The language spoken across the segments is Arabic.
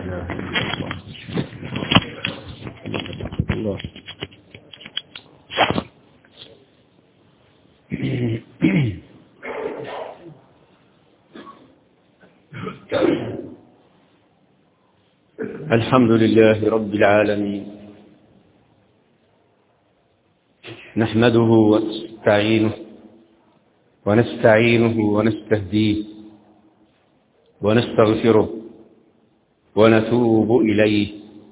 الله. الحمد لله رب العالمين، نحمده ونستعينه ونستهديه ونستغفره ونتوب إليه،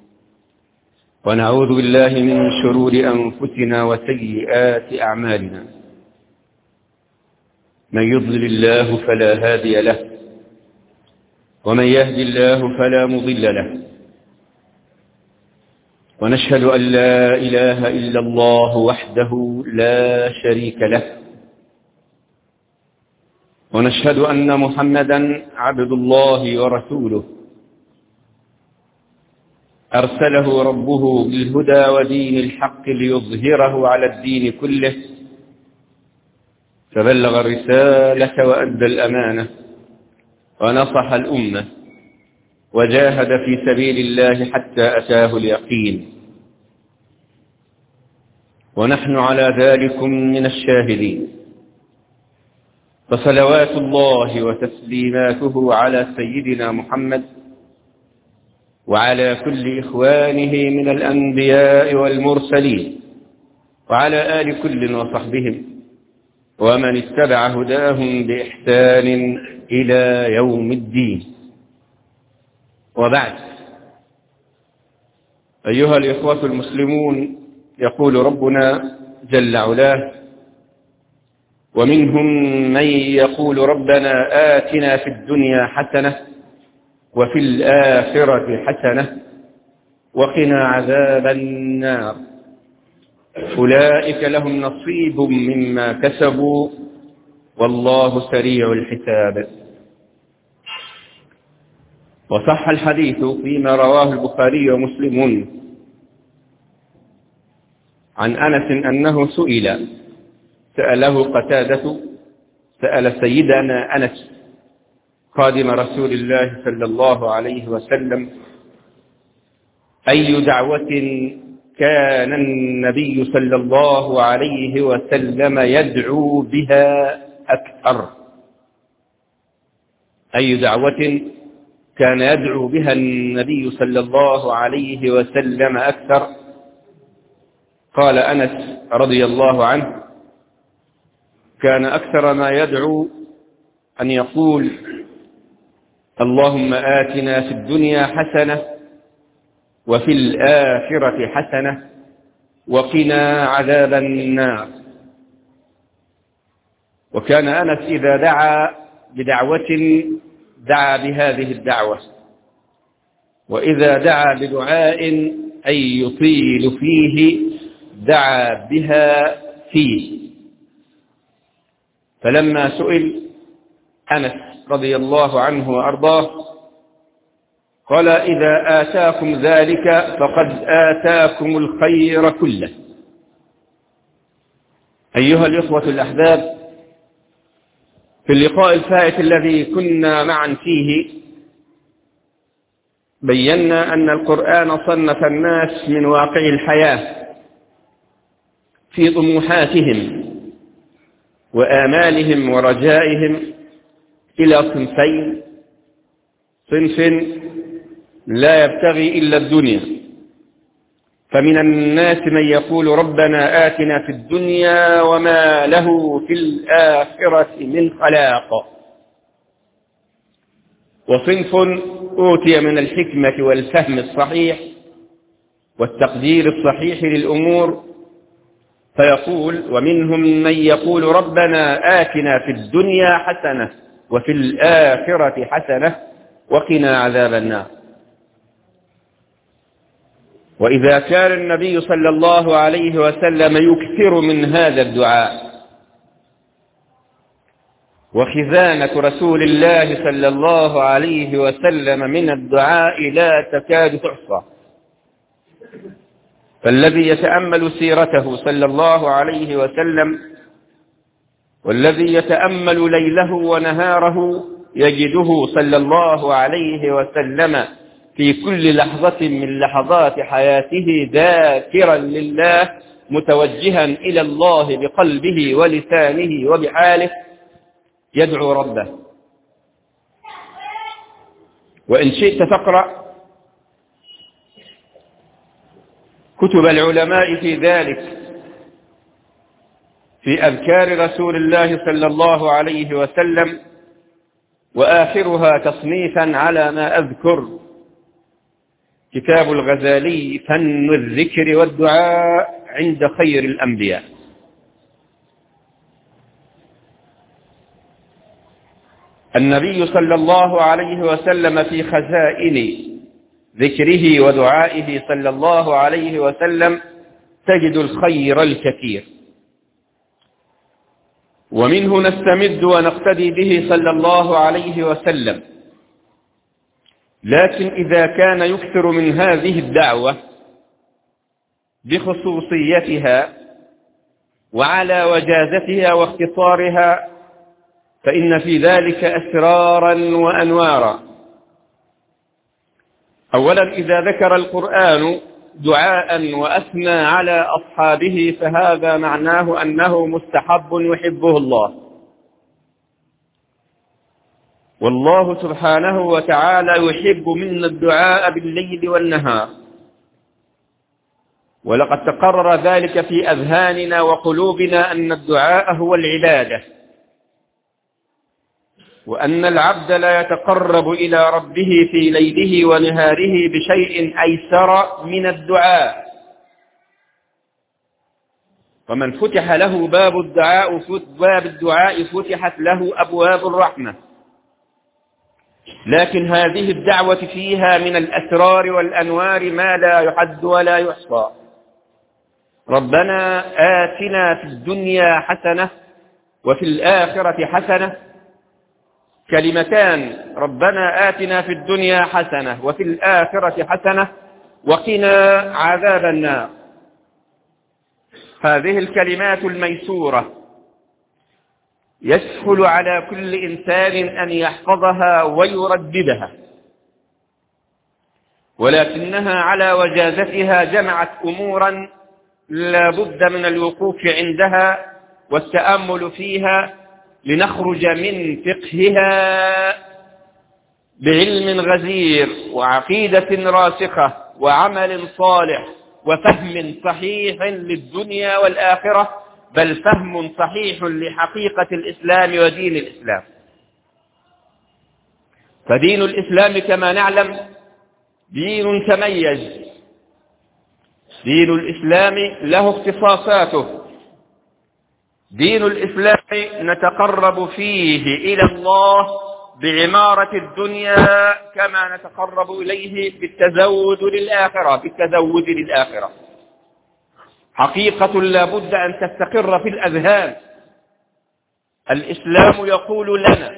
ونعوذ بالله من شرور أنفسنا وسيئات أعمالنا. من يضلل الله فلا هادي له، ومن يهد الله فلا مضل له، ونشهد أن لا إله إلا الله وحده لا شريك له، ونشهد أن محمدا عبد الله ورسوله، أرسله ربه بالهدى ودين الحق ليظهره على الدين كله، فبلغ الرسالة وأدى الأمانة ونصح الأمة وجاهد في سبيل الله حتى أتاه اليقين، ونحن على ذلك من الشاهدين. فصلوات الله وتسليماته على سيدنا محمد وعلى كل إخوانه من الأنبياء والمرسلين، وعلى آل كل وصحبهم ومن اتبع هداهم بإحسان إلى يوم الدين. وبعد، أيها الإخوة المسلمون، يقول ربنا جل علاه: ومنهم من يقول ربنا آتنا في الدنيا حسنة وفي الآخرة حسنة وقنا عذاب النار، أولئك لهم نصيب مما كسبوا والله سريع الحساب. وصح الحديث فيما رواه البخاري ومسلم عن أنس أنه سأله قتادة، سأل سيدنا أنس خادم رسول الله صلى الله عليه وسلم: أي دعوة كان النبي صلى الله عليه وسلم يدعو بها أكثر؟ أي دعوة كان يدعو بها النبي صلى الله عليه وسلم أكثر؟ قال أنس رضي الله عنه: كان أكثر ما يدعو أن يقول: اللهم آتنا في الدنيا حسنة وفي الآخرة حسنة وقنا عذاب النار. وكان أنس إذا دعا بدعوة دعا بهذه الدعوة، وإذا دعا بدعاء أي يطيل فيه دعا بها فيه. فلما سئل أنس رضي الله عنه وأرضاه قال: إذا آتاكم ذلك فقد آتاكم الخير كله. أيها الإخوة الأحباب، في اللقاء الفائت الذي كنا معا فيه بينا أن القرآن صنف الناس من واقع الحياة في طموحاتهم وآمالهم ورجائهم إلى صنفين: صنف لا يبتغي إلا الدنيا، فمن الناس من يقول ربنا آتنا في الدنيا وما له في الآخرة من خلاق. وصنف أوتي من الحكمة والفهم الصحيح والتقدير الصحيح للأمور فيقول: ومنهم من يقول ربنا آتنا في الدنيا حسنة وفي الآخرة حسنة وقنا عذاب النار. وإذا كان النبي صلى الله عليه وسلم يكثر من هذا الدعاء، وخزانة رسول الله صلى الله عليه وسلم من الدعاء لا تكاد تحصى، فالذي يتأمل سيرته صلى الله عليه وسلم والذي يتأمل ليله ونهاره يجده صلى الله عليه وسلم في كل لحظة من لحظات حياته ذاكرا لله متوجها إلى الله بقلبه ولسانه وبحاله يدعو ربه. وإن شئت فاقرأ كتب العلماء في ذلك في أذكار رسول الله صلى الله عليه وسلم، وآخرها تصنيفا على ما أذكر كتاب الغزالي فن الذكر والدعاء عند خير الأنبياء. النبي صلى الله عليه وسلم في خزائن ذكره ودعائه صلى الله عليه وسلم تجد الخير الكثير، ومنه نستمد ونقتدي به صلى الله عليه وسلم. لكن إذا كان يكثر من هذه الدعوة بخصوصيتها وعلى وجازتها واختصارها فإن في ذلك أسرارا وأنوارا. أولا، إذا ذكر القرآن دعاء وأثنى على أصحابه فهذا معناه أنه مستحب يحبه الله، والله سبحانه وتعالى يحب منا الدعاء بالليل والنهار، ولقد تقرر ذلك في أذهاننا وقلوبنا أن الدعاء هو العبادة، وأن العبد لا يتقرب إلى ربه في ليله ونهاره بشيء أيسر من الدعاء. ومن فتح له باب الدعاء فتحت له أبواب الرحمة. لكن هذه الدعوة فيها من الأسرار والأنوار ما لا يحد ولا يحصى. ربنا آتنا في الدنيا حسنة وفي الآخرة حسنة، كلمتان: ربنا آتنا في الدنيا حسنة وفي الآخرة حسنة وقنا عذاب النار. هذه الكلمات الميسورة يسهل على كل إنسان أن يحفظها ويرددها، ولكنها على وجازتها جمعت أمورا لا بد من الوقوف عندها والتأمل فيها لنخرج من فقهها بعلم غزير وعقيدة راسخة وعمل صالح وفهم صحيح للدنيا والآخرة، بل فهم صحيح لحقيقة الإسلام ودين الإسلام. فدين الإسلام كما نعلم دين تميز، دين الإسلام له اختصاصاته. دين الإسلام نتقرب فيه إلى الله بعمارة الدنيا كما نتقرب إليه بالتزود للآخرة. حقيقة لا بد أن تستقر في الأذهان. الإسلام يقول لنا: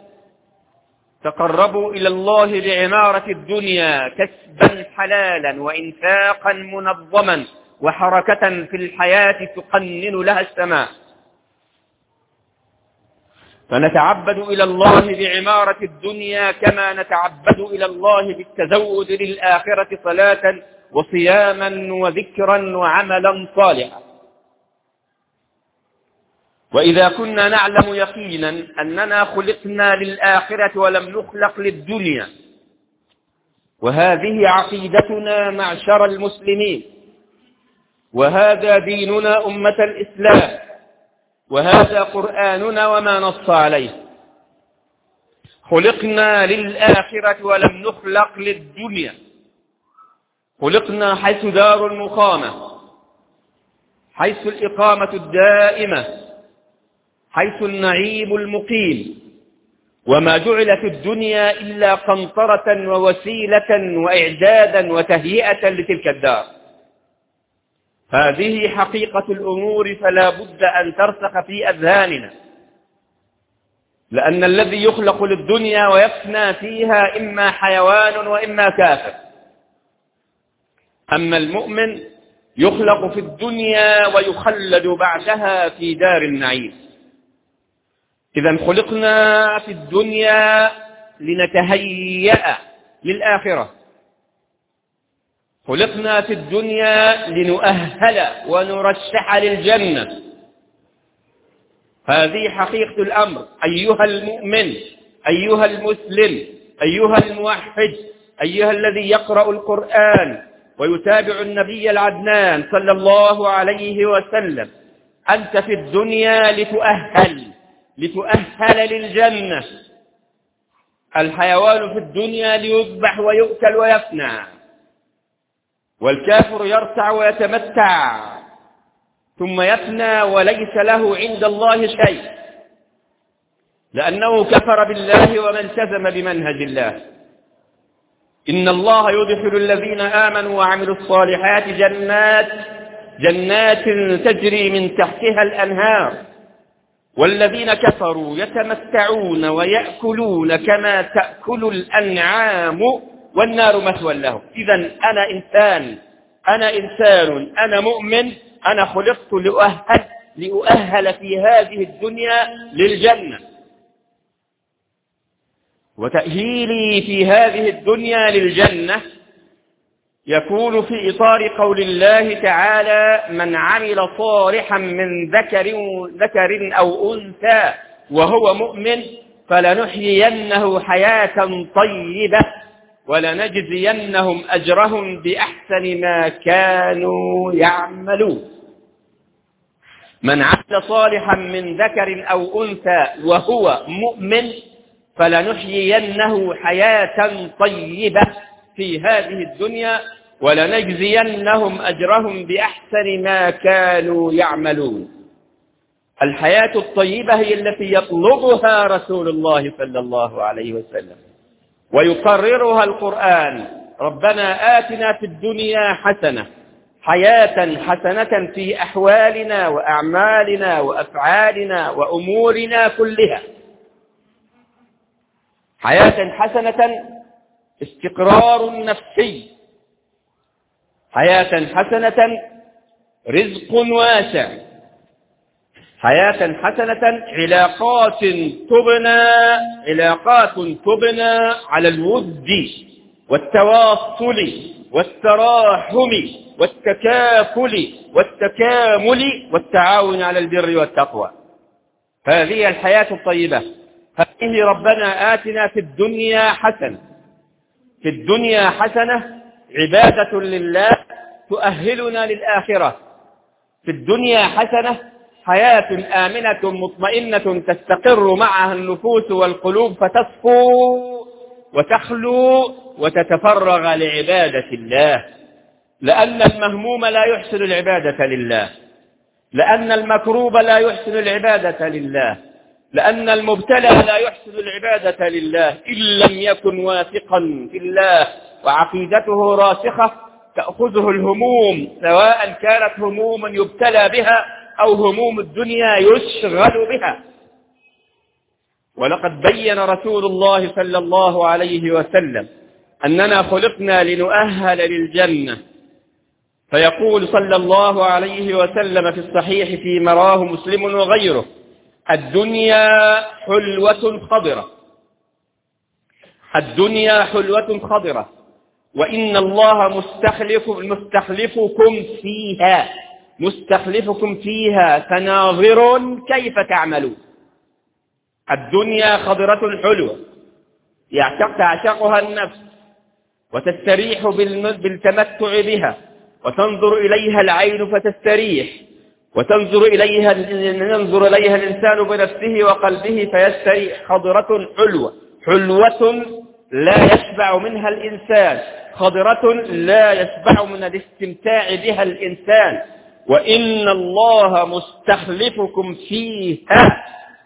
تقربوا إلى الله بعمارة الدنيا كسبا حلالا وإنفاقا منظما وحركة في الحياة تقنن لها السماء. فنتعبد إلى الله بعمارة الدنيا كما نتعبد إلى الله بالتزود للآخرة صلاة وصياما وذكرا وعملا صالحا. وإذا كنا نعلم يقينا أننا خلقنا للآخرة ولم نخلق للدنيا، وهذه عقيدتنا معشر المسلمين، وهذا ديننا أمة الإسلام، وهذا قرآننا وما نص عليه. خلقنا للآخرة ولم نخلق للدنيا. خلقنا حيث دار المقامة، حيث الإقامة الدائمة، حيث النعيم المقيم، وما جعلت الدنيا إلا قنطرة ووسيلة وإعدادا وتهيئة لتلك الدار. هذه حقيقة الأمور، فلا بد أن ترسخ في أذهاننا، لأن الذي يخلق للدنيا ويفنى فيها إما حيوان وإما كافر، أما المؤمن يخلق في الدنيا ويخلد بعدها في دار النعيم. إذن خلقنا في الدنيا لنتهيأ للآخرة، خلقنا في الدنيا لنؤهل ونرشح للجنة. هذه حقيقة الأمر أيها المؤمن، أيها المسلم، أيها الموحد، أيها الذي يقرأ القرآن ويتابع النبي العدنان صلى الله عليه وسلم. أنت في الدنيا لتؤهل للجنة. الحيوان في الدنيا ليذبح ويؤكل ويفنى، والكافر يرتع ويتمتع ثم يفنى وليس له عند الله شيء، لأنه كفر بالله وما التزم بمنهج الله. إن الله يدخل الذين آمنوا وعملوا الصالحات جنات تجري من تحتها الأنهار، والذين كفروا يتمتعون ويأكلون كما تأكل الأنعام والنار مثوى لهم. إذن أنا إنسان، أنا مؤمن، أنا خلقت لأؤهل في هذه الدنيا للجنة. وتأهيلي في هذه الدنيا للجنة يكون في إطار قول الله تعالى: من عمل صالحا من ذكر أو أنثى وهو مؤمن فلنحيينه حياة طيبة ولنجزينهم أجرهم بأحسن ما كانوا يعملون. من عمل صالحا من ذكر أو أنثى وهو مؤمن فلنحيينه حياة طيبة في هذه الدنيا ولنجزينهم أجرهم بأحسن ما كانوا يعملون. الحياة الطيبة هي التي يطلبها رسول الله صلى الله عليه وسلم ويقررها القرآن: ربنا آتنا في الدنيا حسنة، حياة حسنة في أحوالنا وأعمالنا وأفعالنا وأمورنا كلها. حياة حسنة استقرار نفسي، حياة حسنة رزق واسع، حياة حسنة علاقات تبنى على الود والتواصل والتراحم والتكافل والتكامل والتعاون على البر والتقوى. هذه الحياة الطيبة. هذه ربنا آتنا في الدنيا حسنة. في الدنيا حسنة عبادة لله تؤهلنا للآخرة. في الدنيا حسنة حياة آمنة مطمئنة تستقر معها النفوس والقلوب فتصفو وتخلو وتتفرغ لعبادة الله، لأن المهموم لا يحسن العبادة لله، لأن المكروب لا يحسن العبادة لله، لأن المبتلى لا يحسن العبادة لله إن لم يكن واثقا في الله وعقيدته راسخة تأخذه الهموم، سواء كانت هموما يبتلى بها أو هموم الدنيا يشغل بها. ولقد بين رسول الله صلى الله عليه وسلم أننا خلقنا لنؤهل للجنة، فيقول صلى الله عليه وسلم في الصحيح فيما رواه مسلم وغيره: الدنيا حلوة خضرة، الدنيا حلوة خضرة، وإن الله مستخلفكم فيها فناظر كيف تعملون. الدنيا خضرة حلوة تعشقها النفس وتستريح بالتمتع بها، وتنظر إليها العين فتستريح، وينظر إليها الإنسان بنفسه وقلبه فيستريح. خضرة حلوة لا يشبع منها الإنسان، خضرة لا يشبع من الاستمتاع بها الإنسان. وإن الله مستخلفكم فيها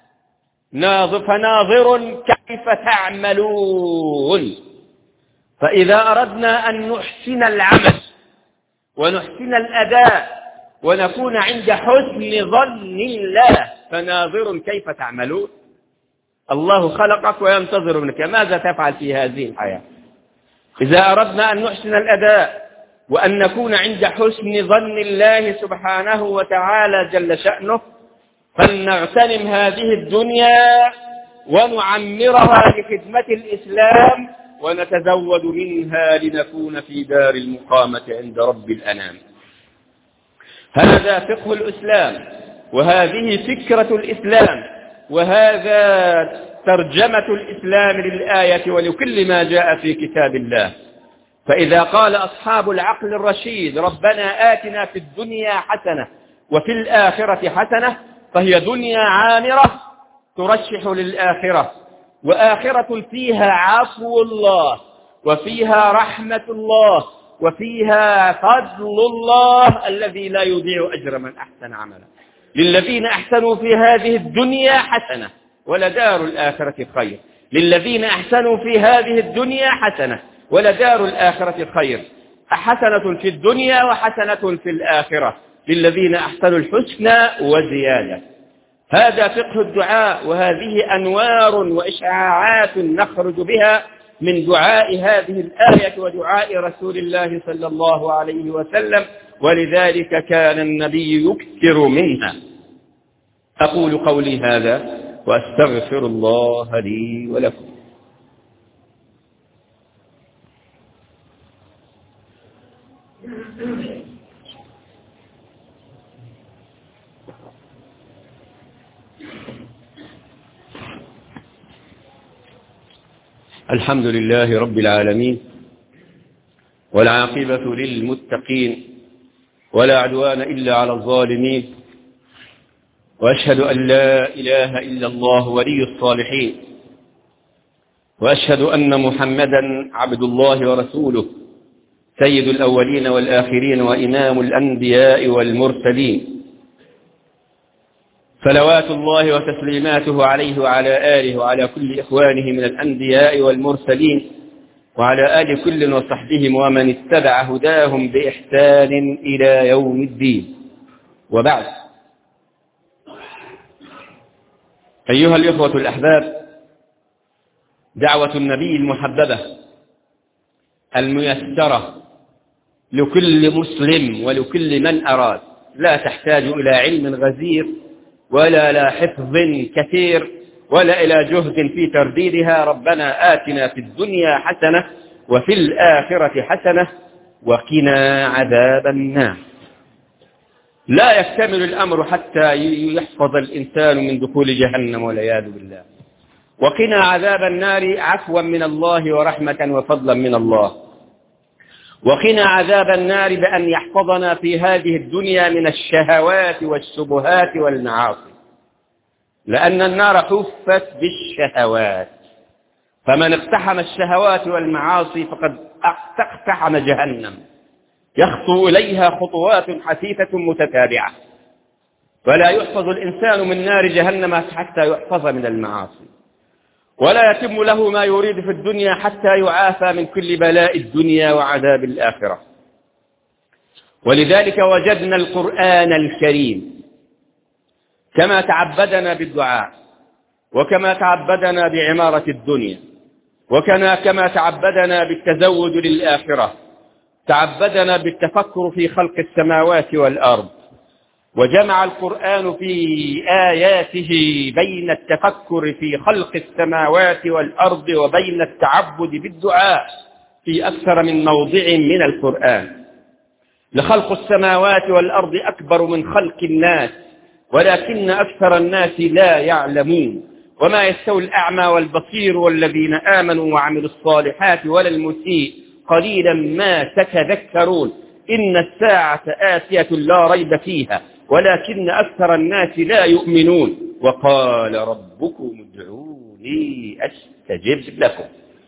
فناظر كيف تعملون. فإذا أردنا أن نحسن العمل ونحسن الأداء ونكون عند حسن ظن الله فناظر كيف تعملون. الله خلقك وينتظر منك، ماذا تفعل في هذه الحياة؟ إذا أردنا أن نحسن الأداء وأن نكون عند حسن ظن الله سبحانه وتعالى جل شأنه فلنغتنم هذه الدنيا ونعمرها لخدمة الإسلام ونتزود منها لنكون في دار المقامة عند رب الأنام. هذا فقه الإسلام، وهذه فكرة الإسلام، وهذا ترجمة الإسلام للآية ولكل ما جاء في كتاب الله. فإذا قال أصحاب العقل الرشيد ربنا آتنا في الدنيا حسنة وفي الآخرة حسنة، فهي دنيا عامرة ترشح للآخرة، وآخرة فيها عفو الله، وفيها رحمة الله، وفيها فضل الله الذي لا يضيع أجر من أحسن عملا. للذين أحسنوا في هذه الدنيا حسنة ولدار الآخرة خير. للذين أحسنوا في هذه الدنيا حسنة ولدار الآخرة خير. حسنة في الدنيا وحسنة في الآخرة، للذين أحسنوا الحسنى وزيادة. هذا فقه الدعاء، وهذه أنوار وإشعاعات نخرج بها من دعاء هذه الآية ودعاء رسول الله صلى الله عليه وسلم، ولذلك كان النبي يكثر منها. أقول قولي هذا وأستغفر الله لي ولكم. الحمد لله رب العالمين، والعاقبة للمتقين، ولا عدوان إلا على الظالمين، وأشهد أن لا إله إلا الله ولي الصالحين، وأشهد أن محمدا عبد الله ورسوله سيد الأولين والآخرين وإمام الأنبياء والمرسلين، صلوات الله وتسليماته عليه وعلى آله وعلى كل إخوانه من الأنبياء والمرسلين، وعلى آل كل وصحبهم ومن اتبع هداهم بإحسان إلى يوم الدين. وبعد، أيها الإخوة الأحباب، دعوة النبي المحببة الميسرة لكل مسلم ولكل من أراد، لا تحتاج إلى علم غزير ولا إلى حفظ كثير ولا إلى جهد في ترديدها. ربنا آتنا في الدنيا حسنة وفي الآخرة حسنة وقنا عذاب النار. لا يكتمل الأمر حتى يحفظ الإنسان من دخول جهنم والعياذ بالله. وقنا عذاب النار عفوا من الله ورحمة وفضلا من الله. وقنا عذاب النار بأن يحفظنا في هذه الدنيا من الشهوات والشبهات والمعاصي، لأن النار حفت بالشهوات، فمن اقتحم الشهوات والمعاصي فقد اقتحم جهنم، يخطو إليها خطوات حثيثة متتابعة، ولا يحفظ الإنسان من نار جهنم حتى يحفظ من المعاصي، ولا يتم له ما يريد في الدنيا حتى يعافى من كل بلاء الدنيا وعذاب الآخرة. ولذلك وجدنا القرآن الكريم كما تعبدنا بالدعاء، وكما تعبدنا بعمارة الدنيا، كما تعبدنا بالتزود للآخرة، تعبدنا بالتفكر في خلق السماوات والأرض. وجمع القرآن في آياته بين التفكر في خلق السماوات والأرض وبين التعبد بالدعاء في أكثر من موضع من القرآن. لخلق السماوات والأرض أكبر من خلق الناس، ولكن أكثر الناس لا يعلمون. وما يستوي الأعمى والبصير والذين آمنوا وعملوا الصالحات ولا المسيء قليلا ما تتذكرون. إن الساعة آتية لا ريب فيها ولكن أكثر الناس لا يؤمنون. وقال ربكم ادعوني أستجب لكم.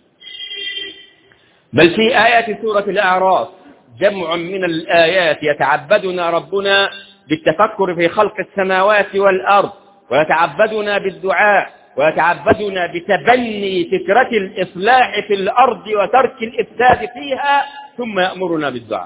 بل في آيات سورة الأعراف جمع من الآيات يتعبدنا ربنا بالتفكر في خلق السماوات والأرض، ويتعبدنا بالدعاء، ويتعبدنا بتبني فكرة الإصلاح في الأرض وترك الإفساد فيها، ثم يأمرنا بالدعاء.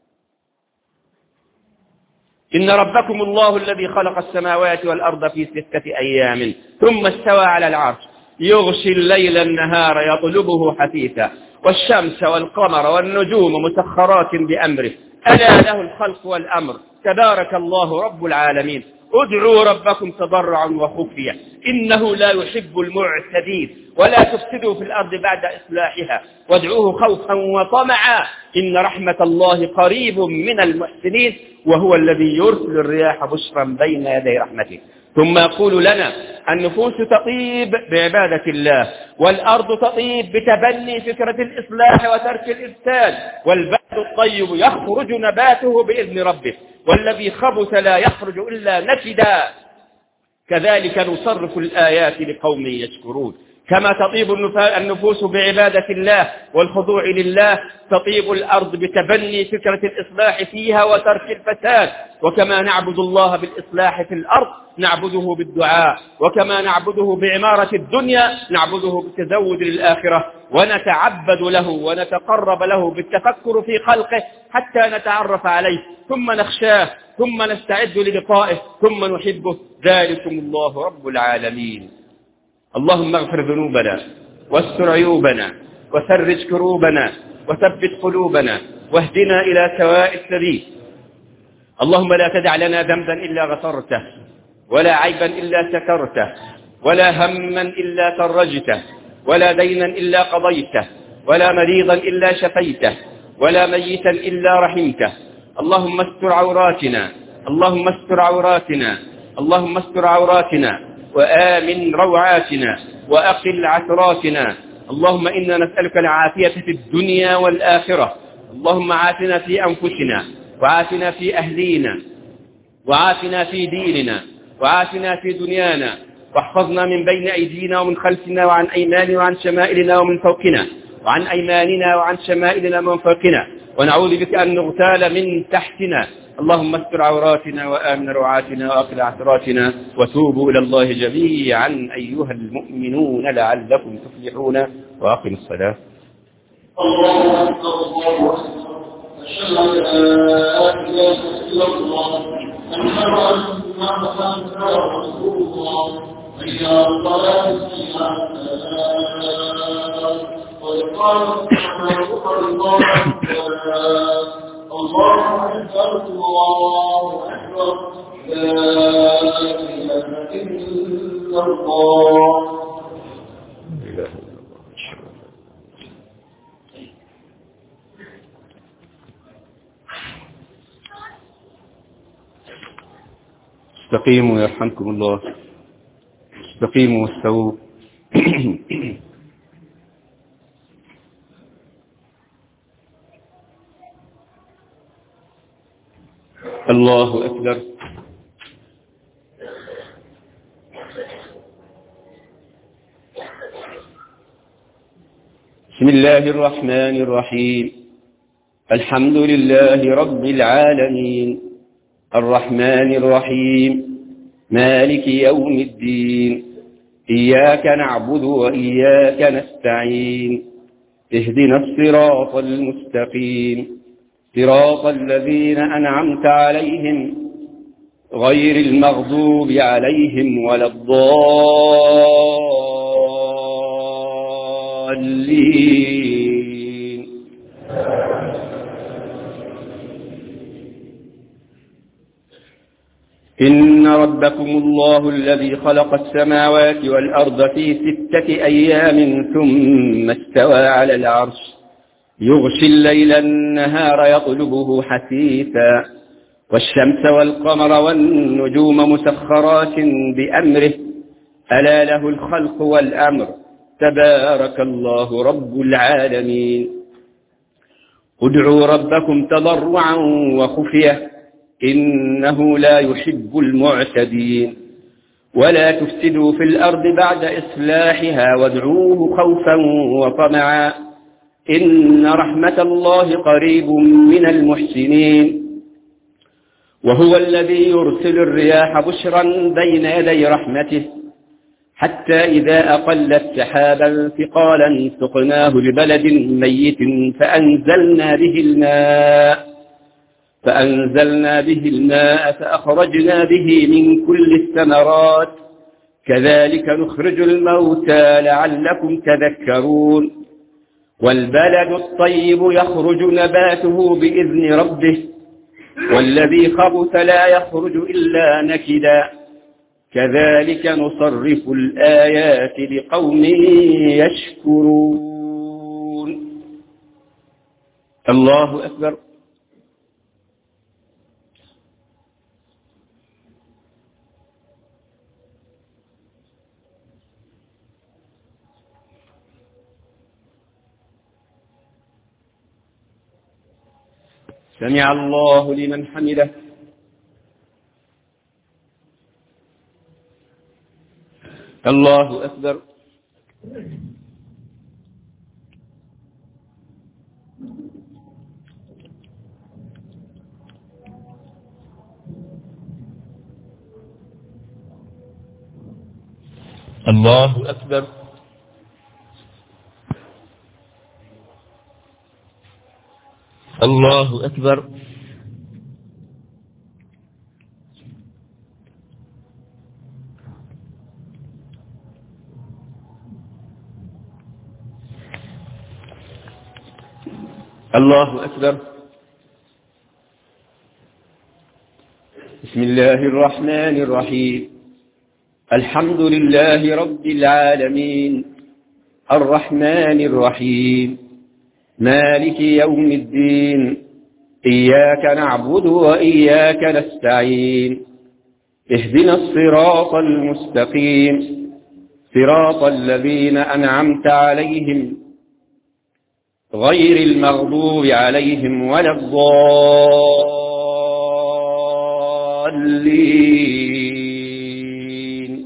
إن ربكم الله الذي خلق السماوات والأرض في 6 أيام ثم استوى على العرش يغشي الليل النهار يطلبه حثيثا والشمس والقمر والنجوم مسخرات بأمره ألا له الخلق والأمر تبارك الله رب العالمين. ادعوا ربكم تضرعا وخفية إنه لا يحب المعتدين ولا تفسدوا في الأرض بعد إصلاحها وادعوه خوفا وطمعا إن رحمة الله قريب من المحسنين وهو الذي يرسل الرياح بشرا بين يدي رحمته. ثم يقول لنا النفوس تطيب بعبادة الله، والأرض تطيب بتبني فكرة الإصلاح وترك الإفساد، والبلد الطيب يخرج نباته بإذن ربه، والذي خبث لا يخرج إلا نكدا. كذلك نصرف الآيات لقوم يشكرون. كما تطيب النفوس بعبادة الله والخضوع لله، تطيب الأرض بتبني فكرة الإصلاح فيها وترك الفساد. وكما نعبد الله بالإصلاح في الأرض نعبده بالدعاء، وكما نعبده بعمارة الدنيا نعبده بالتزود للآخرة، ونتعبد له ونتقرب له بالتفكر في خلقه حتى نتعرف عليه، ثم نخشاه، ثم نستعد للقائه، ثم نحبه. ذلكم الله رب العالمين. اللهم اغفر ذنوبنا واستر عيوبنا وفرج كروبنا وثبت قلوبنا واهدنا إلى سواء السبيل. اللهم لا تدع لنا ذنبا إلا غفرته، ولا عيبا إلا سترته، ولا هما إلا فرجته، ولا دينا إلا قضيته، ولا مريضا إلا شفيته، ولا ميتا إلا رحمته. اللهم استر عوراتنا، اللهم استر عوراتنا، اللهم استر عوراتنا، وآمن روعاتنا، وأقل عثراتنا. اللهم إنا نسألك العافية في الدنيا والآخرة. اللهم عافنا في أنفسنا، وعافنا في أهلينا، وعافنا في ديننا، وعافنا في دنيانا، واحفظنا من بين أيدينا ومن خلفنا وعن أيماننا وعن شمائلنا ومن فوقنا، وعن أيماننا وعن شمائلنا ومن فوقنا، ونعوذ بك أن نغتال من تحتنا. اللهم استر عوراتنا وآمن روعاتنا وأقل عثراتنا، وتوبوا إلى الله جميعا أيها المؤمنون لعلكم تفلحون. وأقم الصلاة. الله أكبر الله أكبر. أشهد أن لا إله إلا الله. أشهد أن محمدا رسول الله. حي على الصلاة حي على الفلاح. قد قامت الصلاة قد قامت الصلاة. الله أكبر الله أكبر. لا إله إلا الله. استقيموا يرحمكم الله، استقيموا واستووا. الله أكبر. بسم الله الرحمن الرحيم. الحمد لله رب العالمين، الرحمن الرحيم، مالك يوم الدين، إياك نعبد وإياك نستعين، اهدنا الصراط المستقيم، صراط الذين أنعمت عليهم غير المغضوب عليهم ولا الضالين. إن ربكم الله الذي خلق السماوات والأرض في 6 أيام ثم استوى على العرش يغشي الليل النهار يطلبه حثيثا، والشمس والقمر والنجوم مسخرات بأمره، ألا له الخلق والأمر، تبارك الله رب العالمين. ادعوا ربكم تضرعا وخفية إنه لا يحب المعتدين، ولا تفسدوا في الأرض بعد إصلاحها وادعوه خوفا وطمعا إن رحمة الله قريب من المحسنين. وهو الذي يرسل الرياح بشرا بين يدي رحمته حتى إذا أقلت سحابا ثقالا سقناه لبلد ميت فأنزلنا به الماء فأخرجنا به من كل الثمرات كذلك نخرج الموتى لعلكم تذكرون. والبلد الطيب يخرج نباته بإذن ربه والذي خبث لا يخرج إلا نكدا كذلك نصرف الآيات لقوم يشكرون. الله أكبر. سمع الله لمن حمده. الله أكبر. الله أكبر. الله أكبر. الله أكبر. بسم الله الرحمن الرحيم. الحمد لله رب العالمين الرحمن الرحيم مالك يوم الدين إياك نعبد وإياك نستعين اهدنا الصراط المستقيم صراط الذين أنعمت عليهم غير المغضوب عليهم ولا الضالين.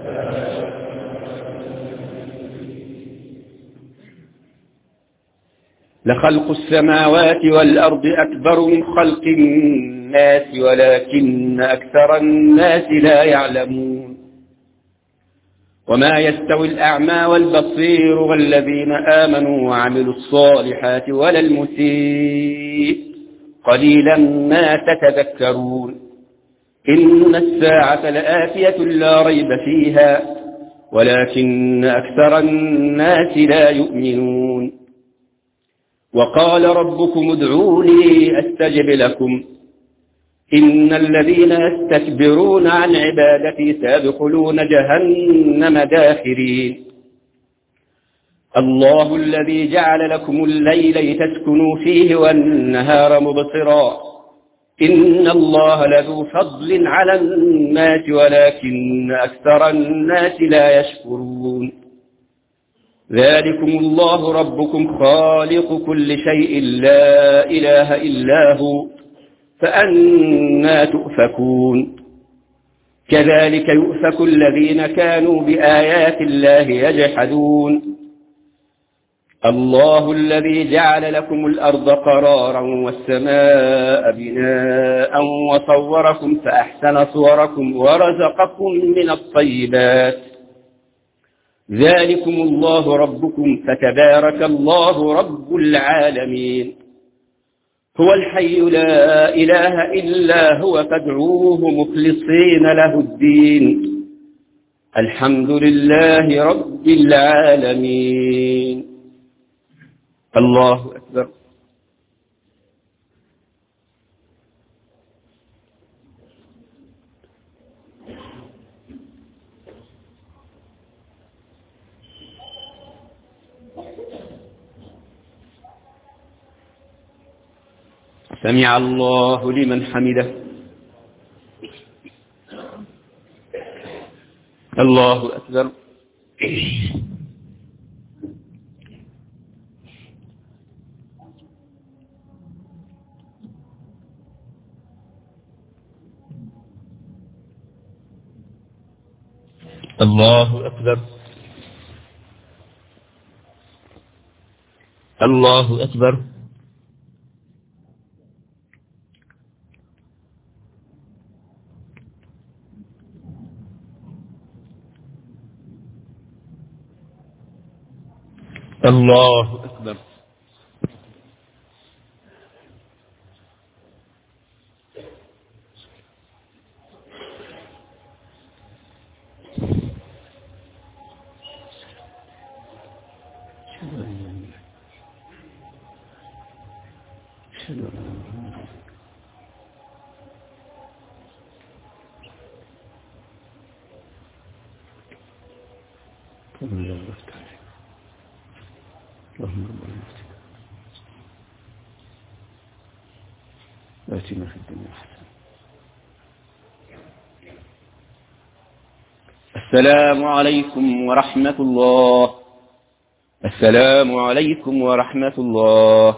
لخلق السماوات والأرض أكبر من خلق الناس ولكن أكثر الناس لا يعلمون. وما يستوي الأعمى والبصير والذين آمنوا وعملوا الصالحات ولا المسيء قليلا ما تتذكرون. إن الساعة لآتية لا ريب فيها ولكن أكثر الناس لا يؤمنون. وقال ربكم ادعوني أستجب لكم إن الذين يستكبرون عن عبادتي سيدخلون جهنم داخرين. الله الذي جعل لكم الليل لتسكنوا فيه والنهار مبصرا إن الله لذو فضل على الناس ولكن أكثر الناس لا يشكرون. ذلكم الله ربكم خالق كل شيء لا إله إلا هو فأنى تؤفكون. كذلك يؤفك الذين كانوا بآيات الله يجحدون. الله الذي جعل لكم الأرض قرارا والسماء بناء وصوركم فأحسن صوركم ورزقكم من الطيبات. ذلكم الله ربكم فتبارك الله رب العالمين. هو الحي لا إله إلا هو فادعوه مخلصين له الدين الحمد لله رب العالمين. الله أكبر. سمع الله لمن حمده. الله أكبر. الله أكبر. الله أكبر. الله أكبر. آتنا في الدنيا حسنة. السلام عليكم ورحمة الله. السلام عليكم ورحمة الله.